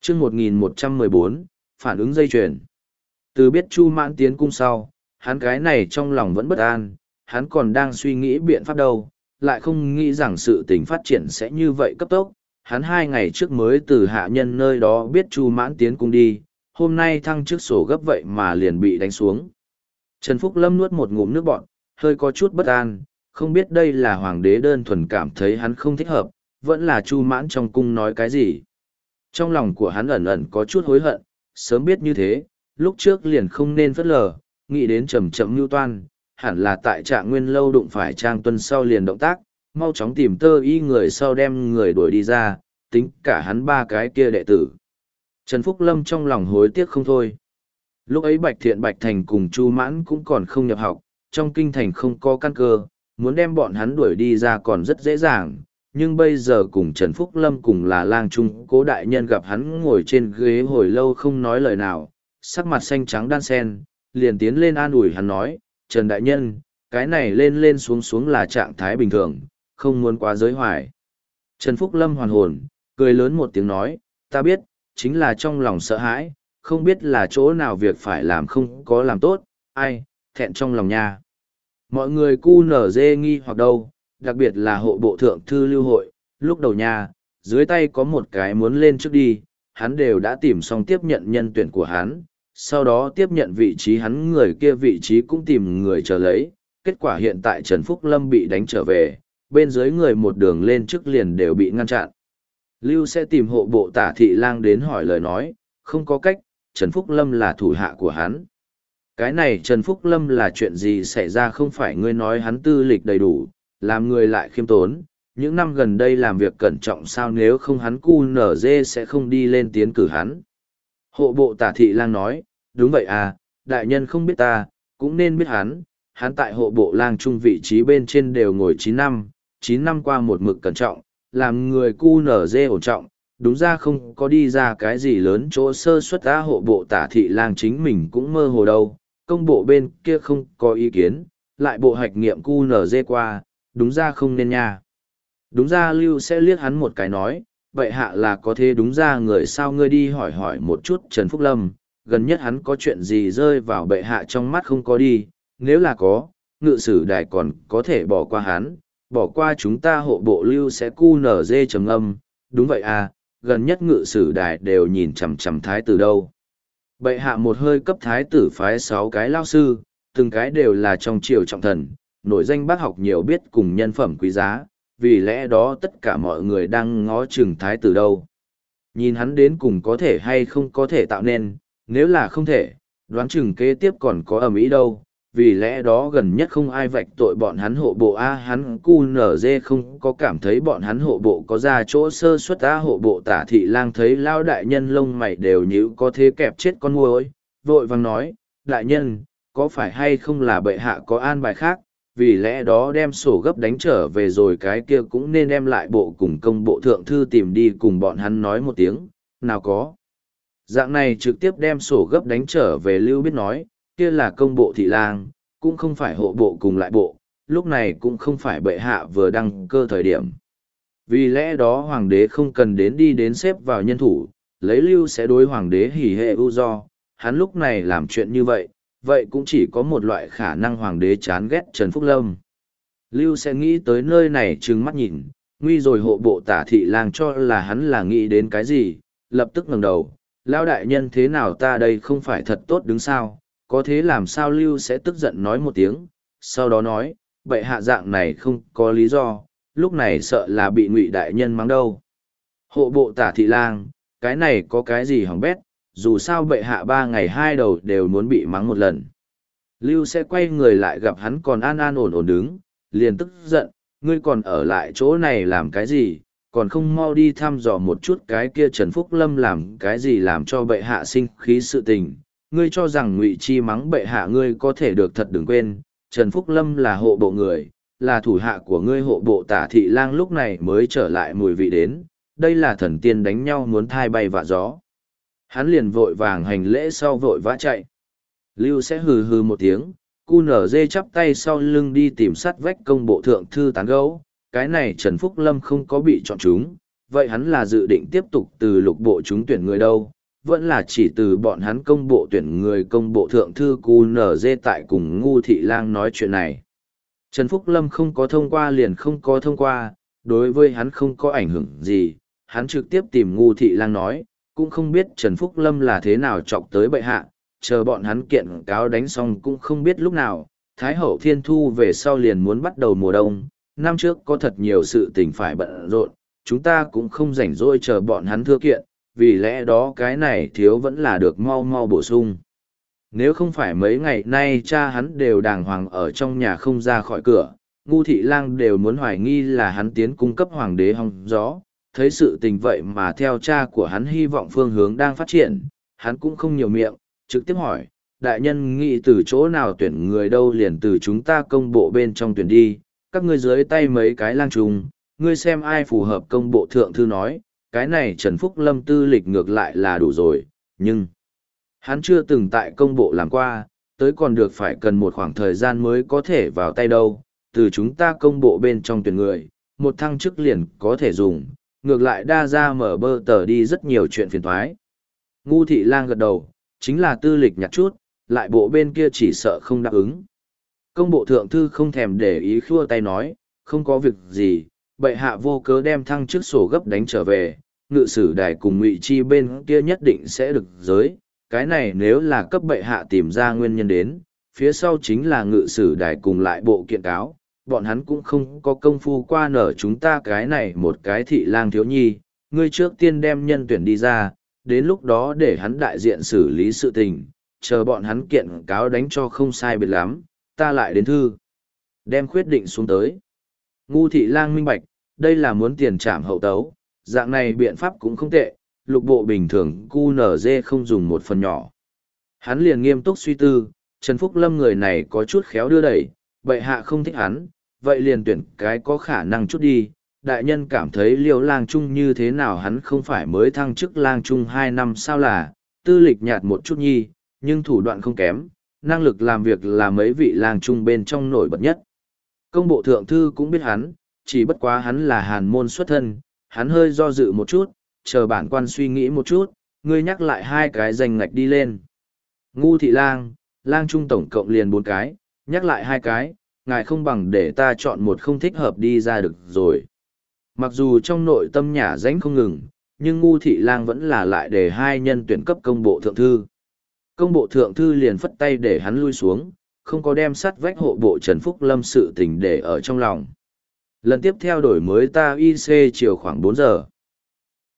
chương 1114, phản ứng dây chuyền. Từ biết Chu Mãn tiến cung sau, hắn cái này trong lòng vẫn bất an, hắn còn đang suy nghĩ biện pháp đâu, lại không nghĩ rằng sự tình phát triển sẽ như vậy cấp tốc. Hắn 2 ngày trước mới từ hạ nhân nơi đó biết Chu Mãn tiến cung đi, hôm nay thăng chức sổ gấp vậy mà liền bị đánh xuống. Trần Phúc Lâm nuốt một ngụm nước bọt, hơi có chút bất an, không biết đây là hoàng đế đơn thuần cảm thấy hắn không thích hợp, vẫn là Chu Mãn trong cung nói cái gì. Trong lòng của hắn ẩn ẩn có chút hối hận, sớm biết như thế, lúc trước liền không nên phớt lờ, nghĩ đến chậm chậm mưu toan, hẳn là tại Trạng Nguyên lâu đụng phải Trang Tuân sau liền động tác, mau chóng tìm Tơ Y người sau đem người đuổi đi ra, tính cả hắn 3 cái kia đệ tử. Trần Phúc Lâm trong lòng hối tiếc không thôi. Lúc ấy Bạch Thiện Bạch Thành cùng Chu Mãn cũng còn không nhập học, trong kinh thành không có căn cơ, muốn đem bọn hắn đuổi đi ra còn rất dễ dàng, nhưng bây giờ cùng Trần Phúc Lâm cùng là lang trung cố đại nhân gặp hắn ngồi trên ghế hồi lâu không nói lời nào, sắc mặt xanh trắng đan sen, liền tiến lên an ủi hắn nói, Trần đại nhân, cái này lên lên xuống xuống là trạng thái bình thường, không muốn quá giới hoài. Trần Phúc Lâm hoàn hồn, cười lớn một tiếng nói, ta biết, chính là trong lòng sợ hãi, không biết là chỗ nào việc phải làm không có làm tốt, ai, thẹn trong lòng nha. Mọi người cu nở dê nghi hoặc đâu, đặc biệt là hộ bộ thượng thư lưu hội, lúc đầu nha, dưới tay có một cái muốn lên trước đi, hắn đều đã tìm xong tiếp nhận nhân tuyển của hắn, sau đó tiếp nhận vị trí hắn người kia vị trí cũng tìm người chờ lấy, kết quả hiện tại Trần Phúc Lâm bị đánh trở về, bên dưới người một đường lên trước liền đều bị ngăn chặn. Lưu sẽ tìm hộ bộ Tả Thị Lang đến hỏi lời nói, không có cách, Trần Phúc Lâm là thủ hạ của hắn. Cái này Trần Phúc Lâm là chuyện gì xảy ra không phải ngươi nói hắn tư lịch đầy đủ, làm người lại khiêm tốn, những năm gần đây làm việc cẩn trọng sao nếu không hắn cu nở dê sẽ không đi lên tiến cử hắn. Hộ bộ Tả Thị Lang nói, đúng vậy à, đại nhân không biết ta, cũng nên biết hắn tại hộ bộ lang trung vị trí bên trên đều ngồi 9 năm qua một mực cẩn trọng, làm người cu nở dê ổn trọng, đúng ra không có đi ra cái gì lớn chỗ sơ suất á. Hộ bộ Tả Thị Lang chính mình cũng mơ hồ đâu, công bộ bên kia không có ý kiến, lại bộ hạch nghiệm cu nở dê qua, đúng ra không nên nha. Đúng ra Lưu sẽ liếc hắn một cái nói, vậy hạ là có thế đúng ra người sao ngươi đi hỏi hỏi một chút Trần Phúc Lâm, gần nhất hắn có chuyện gì rơi vào bệ hạ trong mắt không có đi, nếu là có, ngự sử đài còn có thể bỏ qua hắn, bỏ qua chúng ta hộ bộ Lưu sẽ cu nở dê trầm âm, đúng vậy à, gần nhất ngự sử đài đều nhìn chằm chằm thái tử đâu. Bệ hạ một hơi cấp thái tử phái 6 cái lao sư, từng cái đều là trong triều trọng thần, nổi danh bác học nhiều biết cùng nhân phẩm quý giá, vì lẽ đó tất cả mọi người đang ngó chừng thái tử đâu. Nhìn hắn đến cùng có thể hay không có thể tạo nên, nếu là không thể, đoán chừng kế tiếp còn có ầm ĩ đâu, vì lẽ đó gần nhất không ai vạch tội bọn hắn hộ bộ a. Hắn cu nở dê không có cảm thấy bọn hắn hộ bộ có ra chỗ sơ suất a. Hộ bộ Tả Thị Lang thấy lao đại nhân lông mày đều nhíu có thế kẹp chết con muỗi, vội vàng nói, đại nhân, có phải hay không là bệ hạ có an bài khác, vì lẽ đó đem sổ gấp đánh trở về rồi cái kia cũng nên đem lại bộ cùng công bộ thượng thư tìm đi cùng bọn hắn nói một tiếng, nào có. Dạng này trực tiếp đem sổ gấp đánh trở về Lưu biết nói, kia là công bộ thị lang, cũng không phải hộ bộ cùng lại bộ, lúc này cũng không phải bệ hạ vừa đăng cơ thời điểm. Vì lẽ đó hoàng đế không cần đến đi đến xếp vào nhân thủ, lấy Lưu sẽ đối hoàng đế hỉ hệ ưu do, hắn lúc này làm chuyện như vậy, vậy cũng chỉ có một loại khả năng hoàng đế chán ghét Trần Phúc Lâm. Lưu sẽ nghĩ tới nơi này trừng mắt nhìn, nguy rồi hộ bộ Tả Thị Lang cho là hắn là nghĩ đến cái gì, lập tức ngẩng đầu, lão đại nhân thế nào ta đây không phải thật tốt đứng sao, có thế làm sao Lưu sẽ tức giận nói một tiếng, sau đó nói, bệ hạ dạng này không có lý do, lúc này sợ là bị Ngụy đại nhân mắng đâu. Hộ bộ Tả Thị Lang, cái này có cái gì hỏng bét, dù sao bệ hạ 3 ngày 2 đầu đều muốn bị mắng một lần. Lưu sẽ quay người lại gặp hắn còn an an ổn ổn đứng, liền tức giận, ngươi còn ở lại chỗ này làm cái gì, còn không mau đi thăm dò một chút cái kia Trần Phúc Lâm làm cái gì làm cho bệ hạ sinh khí sự tình. Ngươi cho rằng Ngụy Chi mắng bệ hạ ngươi có thể được thật đừng quên, Trần Phúc Lâm là hộ bộ người, là thủ hạ của ngươi hộ bộ Tả Thị Lang lúc này mới trở lại mùi vị đến, đây là thần tiên đánh nhau muốn thai bay vạ gió. Hắn liền vội vàng hành lễ sau vội vã chạy. Lưu sẽ hừ hừ một tiếng, cu nở dê chắp tay sau lưng đi tìm sắt vách công bộ thượng thư tán gấu. Cái này Trần Phúc Lâm không có bị chọn chúng, vậy hắn là dự định tiếp tục từ lục bộ trúng tuyển người đâu, vẫn là chỉ từ bọn hắn công bộ tuyển người công bộ thượng thư QNZ tại cùng Ngu Thị Lang nói chuyện này. Trần Phúc Lâm không có thông qua liền không có thông qua, đối với hắn không có ảnh hưởng gì, hắn trực tiếp tìm Ngu Thị Lang nói, cũng không biết Trần Phúc Lâm là thế nào chọc tới bệ hạ, chờ bọn hắn kiện cáo đánh xong cũng không biết lúc nào, Thái hậu Thiên Thu về sau liền muốn bắt đầu mùa đông, năm trước có thật nhiều sự tình phải bận rộn, chúng ta cũng không rảnh rỗi chờ bọn hắn thưa kiện, vì lẽ đó cái này thiếu vẫn là được mau mau bổ sung. Nếu không phải mấy ngày nay cha hắn đều đàng hoàng ở trong nhà không ra khỏi cửa, Ngu Thị Lang đều muốn hoài nghi là hắn tiến cung cấp hoàng đế hong gió, thấy sự tình vậy mà theo cha của hắn hy vọng phương hướng đang phát triển, hắn cũng không nhiều miệng, trực tiếp hỏi, đại nhân nghĩ từ chỗ nào tuyển người đâu liền từ chúng ta công bộ bên trong tuyển đi, các ngươi dưới tay mấy cái lang trùng, ngươi xem ai phù hợp công bộ thượng thư nói, cái này Trần Phúc Lâm tư lịch ngược lại là đủ rồi, nhưng hắn chưa từng tại công bộ làm qua, tới còn được phải cần một khoảng thời gian mới có thể vào tay đâu, từ chúng ta công bộ bên trong tuyển người, một thăng chức liền có thể dùng, ngược lại đa ra mở bơ tờ đi rất nhiều chuyện phiền thoái. Ngu Thị Lang gật đầu, chính là tư lịch nhặt chút, lại bộ bên kia chỉ sợ không đáp ứng. Công bộ thượng thư không thèm để ý khua tay nói, không có việc gì, bệ hạ vô cớ đem thăng chức sổ gấp đánh trở về, ngự sử đài cùng ngụy chi bên kia nhất định sẽ được giới. Cái này nếu là cấp bệ hạ tìm ra nguyên nhân đến, phía sau chính là ngự sử đài cùng lại bộ kiện cáo, bọn hắn cũng không có công phu qua nở chúng ta cái này một cái thị lang thiếu nhi, ngươi trước tiên đem nhân tuyển đi ra, đến lúc đó để hắn đại diện xử lý sự tình, chờ bọn hắn kiện cáo đánh cho không sai biệt lắm, ta lại đến thư. Đem khuyết định xuống tới. Ngu Thị Lang minh bạch, đây là muốn tiền trảm hậu tấu, dạng này biện pháp cũng không tệ, lục bộ bình thường QNZ không dùng một phần nhỏ. Hắn liền nghiêm túc suy tư, Trần Phúc Lâm người này có chút khéo đưa đẩy, bệ hạ không thích hắn, vậy liền tuyển cái có khả năng chút đi. Đại nhân cảm thấy Liêu Lang Trung như thế nào, hắn không phải mới thăng chức Lang Trung 2 năm sao, là tư lịch nhạt một chút nhi, nhưng thủ đoạn không kém, năng lực làm việc là mấy vị Lang Trung bên trong nổi bật nhất. Công bộ thượng thư cũng biết hắn, chỉ bất quá hắn là hàn môn xuất thân, hắn hơi do dự một chút, chờ bản quan suy nghĩ một chút, ngươi nhắc lại 2 cái danh ngạch đi lên. Ngu Thị Lang, Lang Trung tổng cộng liền 4 cái, nhắc lại 2 cái, ngài không bằng để ta chọn một không thích hợp đi ra được rồi. Mặc dù trong nội tâm nhả ránh không ngừng, nhưng Ngu Thị Lang vẫn là lại để 2 nhân tuyển cấp công bộ thượng thư. Công bộ thượng thư liền phất tay để hắn lui xuống, không có đem sắt vách hộ bộ Trần Phúc Lâm sự tình để ở trong lòng. Lần tiếp theo đổi mới ta IC chiều khoảng 4 giờ.